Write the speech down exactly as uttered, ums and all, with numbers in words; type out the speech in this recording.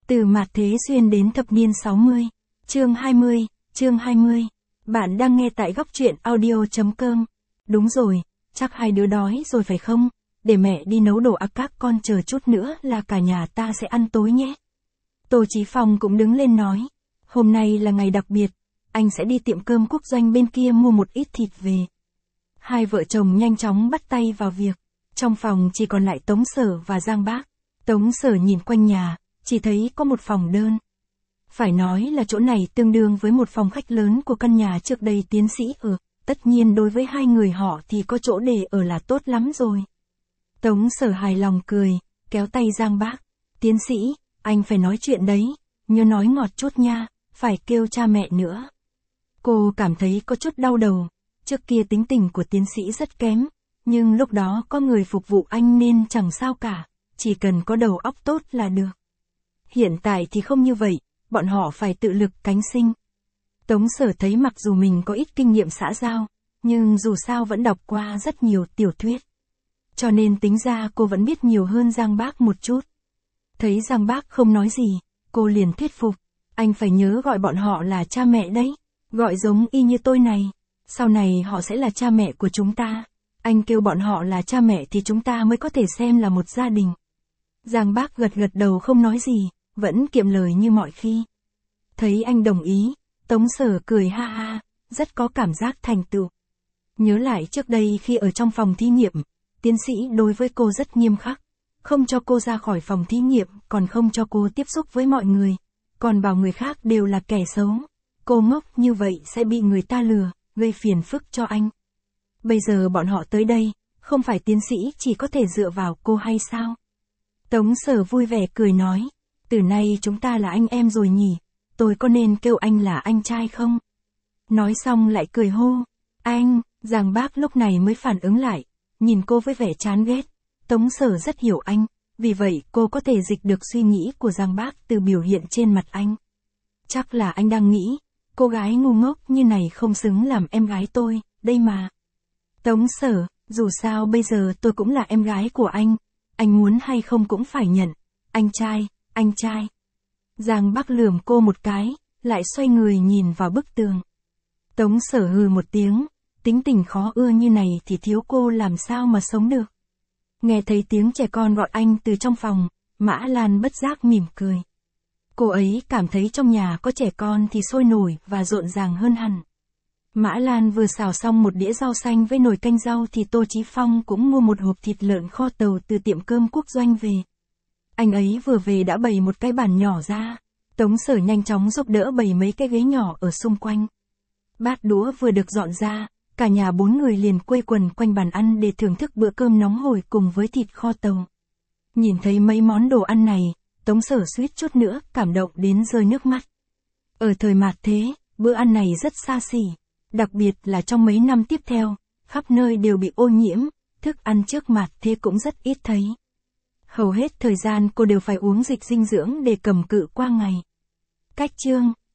Từ mạt thế xuyên đến thập niên sáu mươi. Chương hai mươi, chương hai mươi. Bạn đang nghe tại góc truyện audio chấm com. Đúng rồi, chắc hai đứa đói rồi phải không? Để mẹ đi nấu đồ ăn, các con chờ chút nữa là cả nhà ta sẽ ăn tối nhé. Tô Chí Phong cũng đứng lên nói. Hôm nay là ngày đặc biệt, anh sẽ đi tiệm cơm quốc doanh bên kia mua một ít thịt về. Hai vợ chồng nhanh chóng bắt tay vào việc. Trong phòng chỉ còn lại Tống Sở và Giang Bác. Tống Sở nhìn quanh nhà, chỉ thấy có một phòng đơn. Phải nói là chỗ này tương đương với một phòng khách lớn của căn nhà trước đây tiến sĩ ở, tất nhiên đối với hai người họ thì có chỗ để ở là tốt lắm rồi. Tống Sở hài lòng cười, kéo tay Giang Bác. Tiến sĩ, anh phải nói chuyện đấy, nhớ nói ngọt chút nha, phải kêu cha mẹ nữa. Cô cảm thấy có chút đau đầu, trước kia tính tình của tiến sĩ rất kém, nhưng lúc đó có người phục vụ anh nên chẳng sao cả, chỉ cần có đầu óc tốt là được. Hiện tại thì không như vậy, bọn họ phải tự lực cánh sinh. Tống Sở thấy mặc dù mình có ít kinh nghiệm xã giao, nhưng dù sao vẫn đọc qua rất nhiều tiểu thuyết. Cho nên tính ra cô vẫn biết nhiều hơn Giang Bác một chút. Thấy Giang Bác không nói gì, cô liền thuyết phục. Anh phải nhớ gọi bọn họ là cha mẹ đấy, gọi giống y như tôi này. Sau này họ sẽ là cha mẹ của chúng ta. Anh kêu bọn họ là cha mẹ thì chúng ta mới có thể xem là một gia đình. Giang Bác gật gật đầu không nói gì, vẫn kiệm lời như mọi khi. Thấy anh đồng ý, Tống Sở cười ha ha, rất có cảm giác thành tựu. Nhớ lại trước đây khi ở trong phòng thí nghiệm, tiến sĩ đối với cô rất nghiêm khắc. Không cho cô ra khỏi phòng thí nghiệm, còn không cho cô tiếp xúc với mọi người. Còn bảo người khác đều là kẻ xấu. Cô ngốc như vậy sẽ bị người ta lừa, gây phiền phức cho anh. Bây giờ bọn họ tới đây, không phải tiến sĩ chỉ có thể dựa vào cô hay sao? Tống Sở vui vẻ cười nói, từ nay chúng ta là anh em rồi nhỉ, tôi có nên kêu anh là anh trai không? Nói xong lại cười hô, anh, Giang Bác lúc này mới phản ứng lại, nhìn cô với vẻ chán ghét. Tống Sở rất hiểu anh, vì vậy cô có thể dịch được suy nghĩ của Giang Bác từ biểu hiện trên mặt anh. Chắc là anh đang nghĩ, cô gái ngu ngốc như này không xứng làm em gái tôi, đây mà. Tống Sở, dù sao bây giờ tôi cũng là em gái của anh, anh muốn hay không cũng phải nhận. Anh trai, anh trai. Giang Bác lườm cô một cái, lại xoay người nhìn vào bức tường. Tống Sở hừ một tiếng, tính tình khó ưa như này thì thiếu cô làm sao mà sống được. Nghe thấy tiếng trẻ con gọi anh từ trong phòng, Mã Lan bất giác mỉm cười. Cô ấy cảm thấy trong nhà có trẻ con thì sôi nổi và rộn ràng hơn hẳn. Mã Lan vừa xào xong một đĩa rau xanh với nồi canh rau thì Tô Chí Phong cũng mua một hộp thịt lợn kho tàu từ tiệm cơm quốc doanh về. Anh ấy vừa về đã bày một cái bàn nhỏ ra. Tống Sở nhanh chóng giúp đỡ bày mấy cái ghế nhỏ ở xung quanh. Bát đũa vừa được dọn ra, cả nhà bốn người liền quây quần quanh bàn ăn để thưởng thức bữa cơm nóng hổi cùng với thịt kho tàu. Nhìn thấy mấy món đồ ăn này, Tống Sở suýt chút nữa cảm động đến rơi nước mắt. Ở thời mạt thế, bữa ăn này rất xa xỉ, đặc biệt là trong mấy năm tiếp theo, khắp nơi đều bị ô nhiễm, thức ăn trước mạt thế cũng rất ít thấy. Hầu hết thời gian cô đều phải uống dịch dinh dưỡng để cầm cự qua ngày. Cách chương